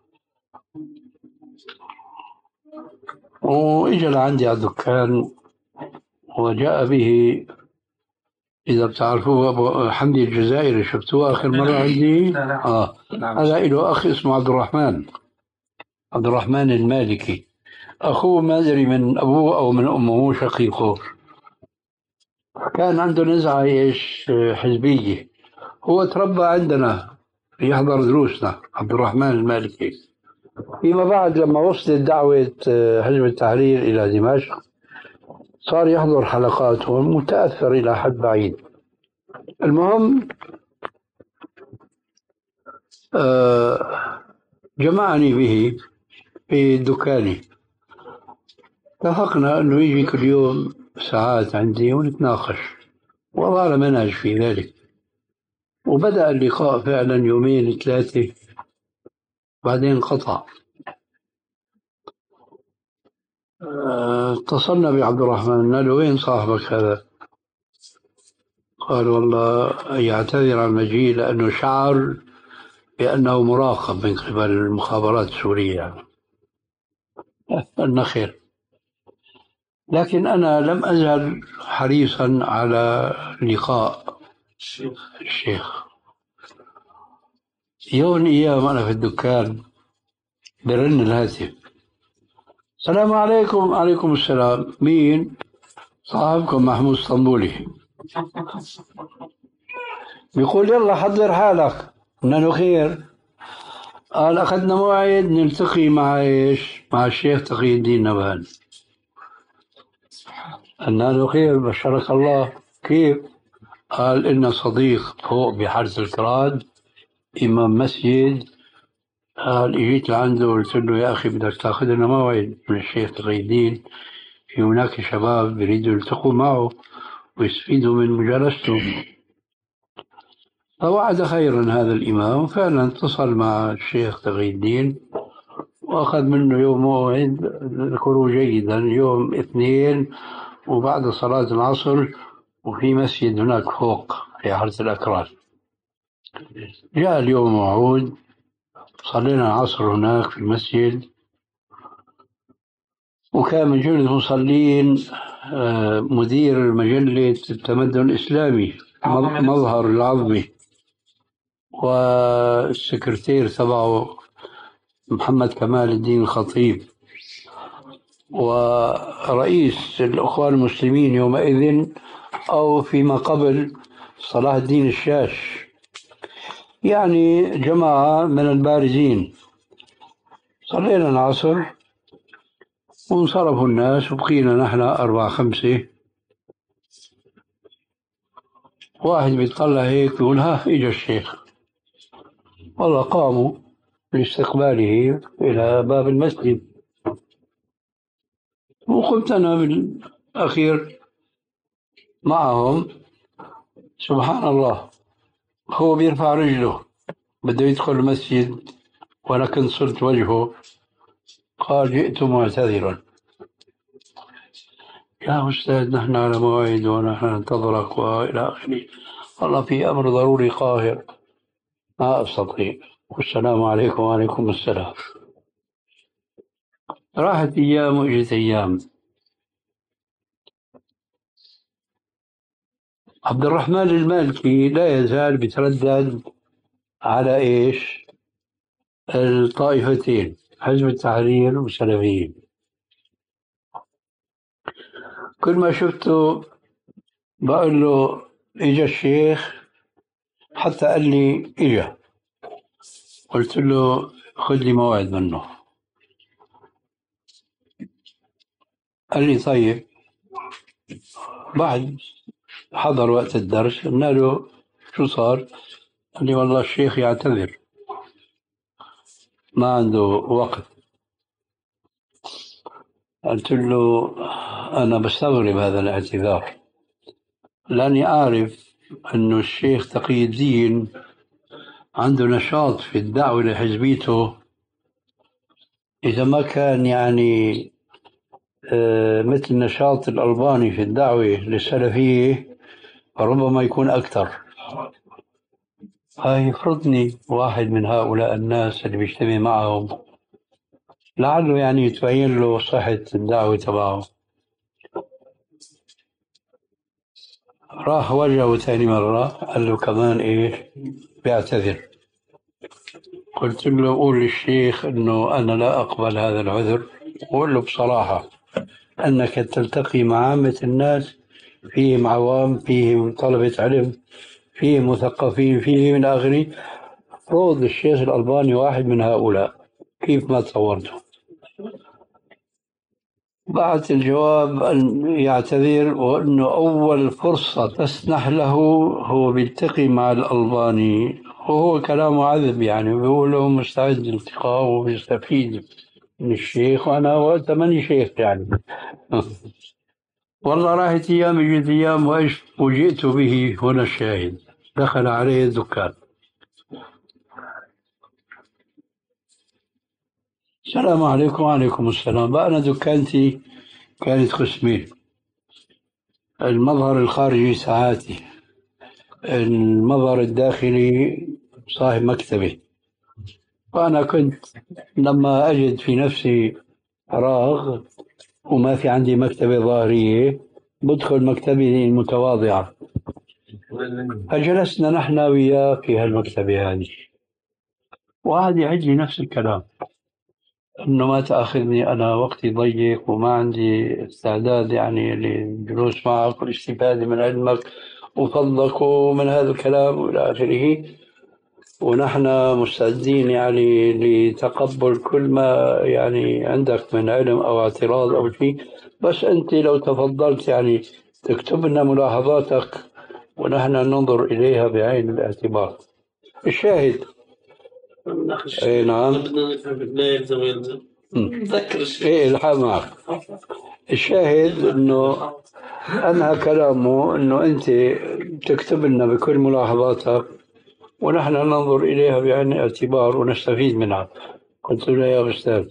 وإجا لعندي على الدكان وجاء به. إذا بتعرفوه أبو حمدي الجزائري، شفتوه آخر مرة عندي؟ آه هذا له أخ اسمه عبد الرحمن، عبد الرحمن المالكي. أخوه ما أدري من أبوه أو من أمه، مو شقيقه. كان عنده نزعة إيش حزبية. هو تربى عندنا يحضر دروسنا، عبد الرحمن المالكي. فيما بعد لما وصلت دعوة حزب التحرير إلى دمشق صار يحضر حلقاتهم، متأثر إلى حد بعيد. المهم جمعني به في دكاني، اتفقنا أنه يجي كل يوم ساعات عندي ونتناقش، وضعنا منهج في ذلك. وبدأ اللقاء فعلا يومين ثلاثة، بعدين انقطع. اتصلنا بعبد الرحمن، قال له وين صاحبك هذا؟ قال والله يعتذر عن مجيء لأنه شعر بأنه مراقب من قبل المخابرات السورية. قلنا خير. لكن أنا لم أزل حريصا على لقاء الشيخ. يوم أيام أنا في الدكان برن الهاتف، السلام عليكم. عليكم السلام. مين؟ صاحبكم محمود اسطنبولي. بيقول يلا حضر حالك. قلنا له خير. قال أخذنا موعد نلتقي مع إيش؟ مع الشيخ تقي الدين نبهان. قلنا له خير، بشرك الله. كيف؟ قال إلنا صديق فوق بحرس الكراد، إمام مسجد. قال إجيت لعنده قلت له يا أخي بدك تاخذ لنا موعد من الشيخ تقي الدين، في هناك شباب بيريدوا يلتقوا معه ويستفيدوا من مجالسته. فوعد خيرا هذا الإمام، فعلا اتصل مع الشيخ تقي الدين وأخذ منه يوم موعد ذكره جيدا، يوم اثنين وبعد صلاة العصر، وفي مسجد هناك فوق في حرس الأكراد. جاء اليوم موعود، صلينا العصر هناك في المسجد، وكان من جملة المصلين مدير مجلة التمدن الإسلامي مظهر العظمي، والسكرتير تبعه محمد كمال الدين الخطيب، ورئيس الأخوان المسلمين يومئذ أو فيما قبل صلاح الدين الشاش. يعني جماعة من البارزين. صلينا العصر وانصرفوا الناس وبقينا نحن أربعة خمسة. واحد بيطلع هيك بيقول ها إجا الشيخ. والله قاموا لاستقباله إلى باب المسجد، وقمت أنا بالأخير معهم. سبحان الله، هو بيرفع رجله بده يدخل المسجد وأنا كنت صرت وجهه. قال جئت معتذرا. يا أستاذ نحن على موعد ونحن ننتظرك وإلى آخره. والله في أمر ضروري قاهر ما أستطيع. والسلام عليكم. وعليكم السلام. راحت أيام وإجت أيام. عبد الرحمن المالكي لا يزال بيتردد على إيش؟ الطائفتين، حزب التحرير والسلفيين. كل ما شفته بقول له إجا الشيخ، حتى قال لي إجا، قلت له خذ لي موعد منه. قال لي طيب. بعد حضر وقت الدرس، قلنا له شو صار؟ قال لي والله الشيخ يعتذر، ما عنده وقت. قلت له أنا بستغرب هذا الاعتذار، لأني أعرف أنه الشيخ تقي الدين عنده نشاط في الدعوة لحزبيته. إذا ما كان يعني آه، مثل نشاط الألباني في الدعوة للسلفية ربما يكون أكثر. هاي يفرضني واحد من هؤلاء الناس اللي بيجتمع معهم، لعله يعني تبين له صحة الدعوة تبعه. راح وجهه ثاني مرة، قال له كمان إيش بيعتذر. قلت له قول للشيخ إنه أنا لا أقبل هذا العذر، وقول له بصراحة أنك تلتقي مع عامة الناس، فيهم عوام، فيهم طلبة علم، فيهم مثقفين، فيهم من آخره. روض الشيخ الألباني واحد من هؤلاء، كيف ما تصورته. بعت الجواب أن يعتذر، وأنه أول فرصة تسنح له هو بيلتقي مع الألباني، وهو كلامه عذب يعني، بيقول له مستعد للالتقاء وبيستفيد من الشيخ، وأنا وقتها ماني شيخ يعني. والله راحت أيام يجي أيام، وإيش وجئت به هنا الشاهد. دخل عليه الدكان. السلام عليكم. وعليكم السلام. بقى أنا دكانتي كانت قسمين، المظهر الخارجي ساعاتي، المظهر الداخلي صاحب مكتبي. وأنا كنت لما أجد في نفسي فراغ وما في عندي مكتبة ظاهرية بدخل مكتبي المتواضعة، فجلسنا نحن وياه في هالمكتبة هذه، وقعد يعد لي نفس الكلام، إنه ما تأخذني أنا وقتي ضيق وما عندي استعداد يعني للجلوس معك والاستفادة من علمك وفضلك ومن هذا الكلام وإلى آخره، ونحن مستعدين يعني لتقبل كل ما يعني عندك من علم أو اعتراض أو شيء، بس أنت لو تفضلت يعني تكتب لنا ملاحظاتك ونحن ننظر إليها بعين الاعتبار. الشاهد اي نعم لا يلزم يلزم تذكر الشيء. ايه الحق معك. الشاهد انه انهى كلامه انه انت تكتب لنا بكل ملاحظاتك ونحن ننظر اليها بعين الاعتبار ونستفيد منها. قلت له يا استاذ،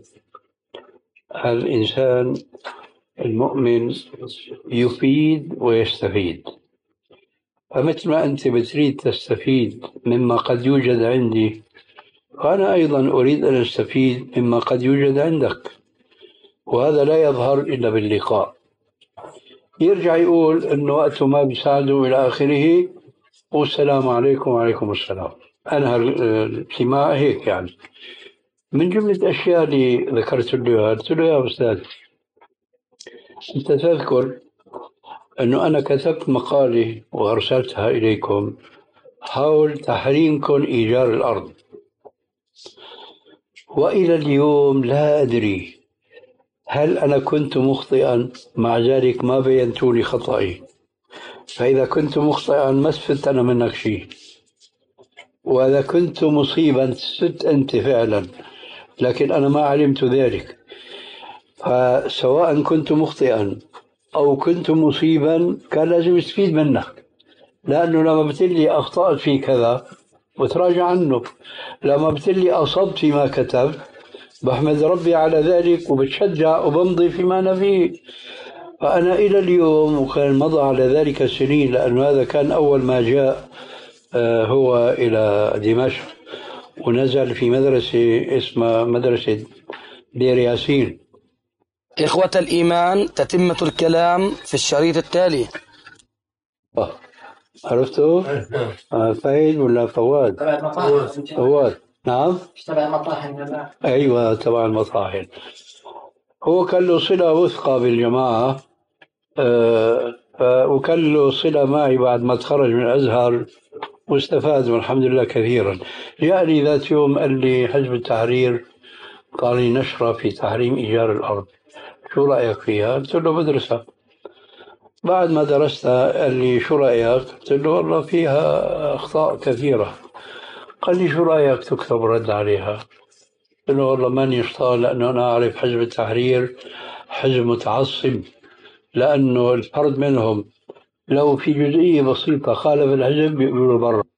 الانسان المؤمن يفيد ويستفيد، فمثل ما انت بتريد تستفيد مما قد يوجد عندي، فأنا أيضا أريد أن أستفيد مما قد يوجد عندك، وهذا لا يظهر إلا باللقاء. يرجع يقول إنه وقته ما بيساعده إلى آخره، والسلام عليكم وعليكم السلام. أنا الاجتماع هيك يعني. من جملة الأشياء اللي ذكرت له، قلت له يا أستاذ، أنت تذكر أنه أنا كتبت مقالة وأرسلتها إليكم حول تحريمكم إيجار الأرض، وإلى اليوم لا أدري هل أنا كنت مخطئا، مع ذلك ما بينتوا لي خطأي، فإذا كنت مخطئا ما استفدت أنا منك شيء، وإذا كنت مصيبا استفدت أنت فعلا، لكن أنا ما علمت ذلك. فسواء كنت مخطئا أو كنت مصيبا كان لازم استفيد منك، لأنه لما بتقلي أخطأت في كذا وتراجع عنه، لما بتقلي أصبت فيما كتبت بحمد ربي على ذلك وبتشجع وبمضي فيما أنا فيه. فأنا إلى اليوم، وكان مضى على ذلك سنين، لأنه هذا كان أول ما جاء هو إلى دمشق ونزل في مدرسة اسمها مدرسة دير ياسين. إخوة الإيمان، تتمة الكلام في الشريط التالي. آه. عرفته؟ آه فايد ولا فواد؟ فواد. نعم؟ تبع المطاحن. أيوة تبع المطاحن. هو كان له صلة وثقة بالجماعة، آه وكان له صلة معي بعد ما تخرج من الأزهر واستفاد والحمد لله كثيرا. جاءني ذات يوم قال لي حزب التحرير قال لي نشرة في تحريم إيجار الأرض، شو رأيك فيها؟ قلت له بدرسها. بعد ما درستها قال لي شو رأيك؟ قلت له والله فيها أخطاء كثيرة. قال لي شو رأيك تكتب رد عليها؟ قلت له والله ماني شطار، لأنه أنا أعرف حزب التحرير حزب متعصب، لأنه الفرد منهم لو في جزئية بسيطة خالف الحزب بيقولوا برا.